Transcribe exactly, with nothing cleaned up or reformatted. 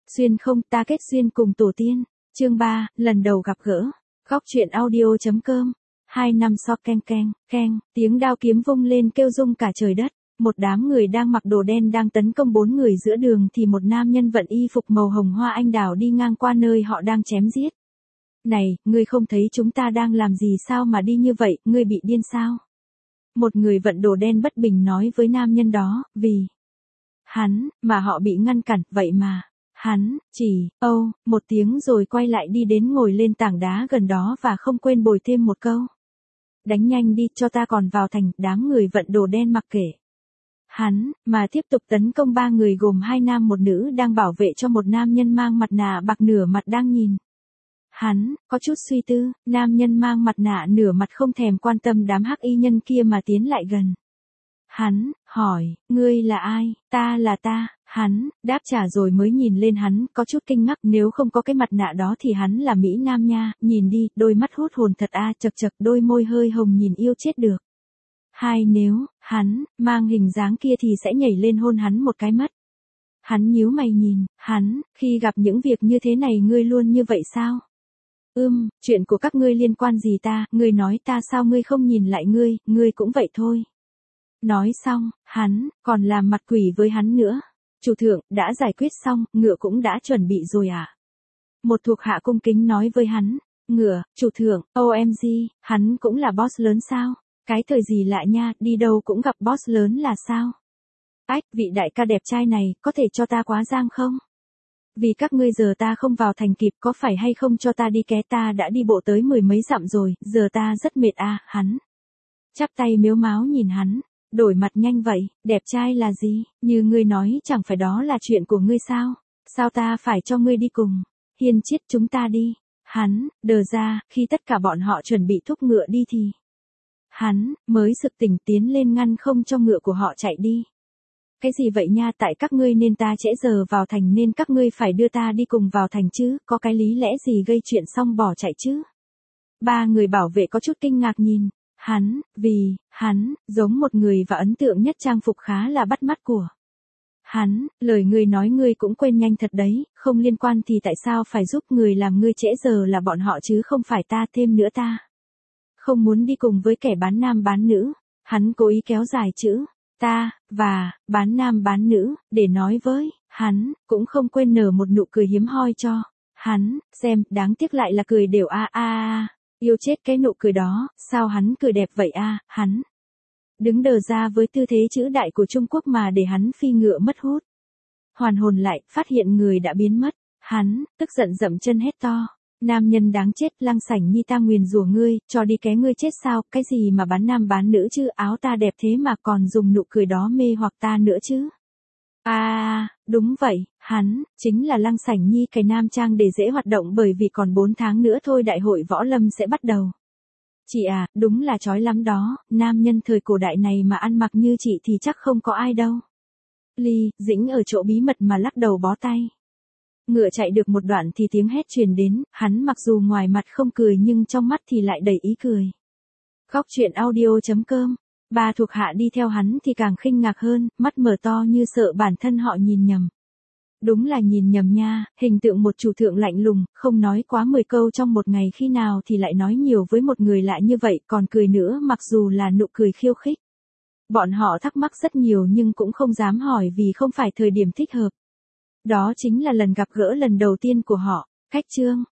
Xuyên không, ta kết duyên cùng tổ tiên. Chương ba, lần đầu gặp gỡ. Góc truyện audio.com. Hai năm so keng keng, keng, tiếng đao kiếm vung lên kêu rung cả trời đất. Một đám người đang mặc đồ đen đang tấn công bốn người giữa đường thì một nam nhân vận y phục màu hồng hoa anh đào đi ngang qua nơi họ đang chém giết. Này, ngươi không thấy chúng ta đang làm gì sao mà đi như vậy, ngươi bị điên sao? Một người vận đồ đen bất bình nói với nam nhân đó, vì hắn, mà họ bị ngăn cản, vậy mà. Hắn, chỉ, âu, một tiếng rồi quay lại đi đến ngồi lên tảng đá gần đó và không quên bồi thêm một câu. Đánh nhanh đi, cho ta còn vào thành, đám người vận đồ đen mặc kệ. Hắn, mà tiếp tục tấn công ba người gồm hai nam một nữ đang bảo vệ cho một nam nhân mang mặt nạ bạc nửa mặt đang nhìn. Hắn, có chút suy tư, nam nhân mang mặt nạ nửa mặt không thèm quan tâm đám hắc y nhân kia mà tiến lại gần. Hắn, hỏi, ngươi là ai, ta là ta, hắn, đáp trả rồi mới nhìn lên hắn, có chút kinh ngạc nếu không có cái mặt nạ đó thì hắn là Mỹ Nam nha, nhìn đi, đôi mắt hút hồn thật a, chật chật đôi môi hơi hồng nhìn yêu chết được. Hai nếu, hắn, mang hình dáng kia thì sẽ nhảy lên hôn hắn một cái mất. Hắn nhíu mày nhìn, hắn, khi gặp những việc như thế này ngươi luôn như vậy sao? Ưm, chuyện của các ngươi liên quan gì ta, ngươi nói ta sao ngươi không nhìn lại ngươi, ngươi cũng vậy thôi. Nói xong, hắn, còn làm mặt quỷ với hắn nữa. Chủ thượng, đã giải quyết xong, ngựa cũng đã chuẩn bị rồi à? Một thuộc hạ cung kính nói với hắn, ngựa, chủ thượng, o em giê, hắn cũng là boss lớn sao? Cái thời gì lạ nha, đi đâu cũng gặp boss lớn là sao? Ách, vị đại ca đẹp trai này, có thể cho ta quá giang không? Vì các ngươi giờ ta không vào thành kịp, có phải hay không cho ta đi ké, ta đã đi bộ tới mười mấy dặm rồi, giờ ta rất mệt à, hắn. Chắp tay mếu máo nhìn hắn, đổi mặt nhanh vậy, đẹp trai là gì, như ngươi nói chẳng phải đó là chuyện của ngươi sao, sao ta phải cho ngươi đi cùng, hiên chiết chúng ta đi, hắn, đờ ra, khi tất cả bọn họ chuẩn bị thúc ngựa đi thì. Hắn, mới sực tỉnh tiến lên ngăn không cho ngựa của họ chạy đi. Cái gì vậy nha, tại các ngươi nên ta trễ giờ vào thành nên các ngươi phải đưa ta đi cùng vào thành chứ, có cái lý lẽ gì gây chuyện xong bỏ chạy chứ. Ba người bảo vệ có chút kinh ngạc nhìn, hắn, vì, hắn, giống một người và ấn tượng nhất trang phục khá là bắt mắt của. Hắn, lời ngươi nói ngươi cũng quên nhanh thật đấy, không liên quan thì tại sao phải giúp người làm ngươi trễ giờ là bọn họ chứ không phải ta, thêm nữa ta. Không muốn đi cùng với kẻ bán nam bán nữ, hắn cố ý kéo dài chữ. Ta, và, bán nam bán nữ, để nói với, hắn, cũng không quên nở một nụ cười hiếm hoi cho, hắn, xem, đáng tiếc lại là cười đều a a a, yêu chết cái nụ cười đó, sao hắn cười đẹp vậy a, hắn. Đứng đờ ra với tư thế chữ đại của Trung Quốc mà để hắn phi ngựa mất hút. Hoàn hồn lại, phát hiện người đã biến mất, hắn, tức giận dậm chân hét to. Nam nhân đáng chết, Lăng Sảnh Nhi ta nguyền rủa ngươi, cho đi ké ngươi chết sao, cái gì mà bán nam bán nữ chứ, áo ta đẹp thế mà còn dùng nụ cười đó mê hoặc ta nữa chứ. À, à, đúng vậy, hắn, chính là Lăng Sảnh Nhi cài nam trang để dễ hoạt động bởi vì còn bốn tháng nữa thôi đại hội võ lâm sẽ bắt đầu. Chị à, đúng là chói lắm đó, nam nhân thời cổ đại này mà ăn mặc như chị thì chắc không có ai đâu. Ly, Dĩnh ở chỗ bí mật mà lắc đầu bó tay. Ngựa chạy được một đoạn thì tiếng hét truyền đến, hắn mặc dù ngoài mặt không cười nhưng trong mắt thì lại đầy ý cười. Góc truyện audio.com. Ba thuộc hạ đi theo hắn thì càng khinh ngạc hơn, mắt mở to như sợ bản thân họ nhìn nhầm. Đúng là nhìn nhầm nha, hình tượng một chủ thượng lạnh lùng, không nói quá mười câu trong một ngày khi nào thì lại nói nhiều với một người lạ như vậy còn cười nữa mặc dù là nụ cười khiêu khích. Bọn họ thắc mắc rất nhiều nhưng cũng không dám hỏi vì không phải thời điểm thích hợp. Đó chính là lần gặp gỡ lần đầu tiên của họ. Cách chương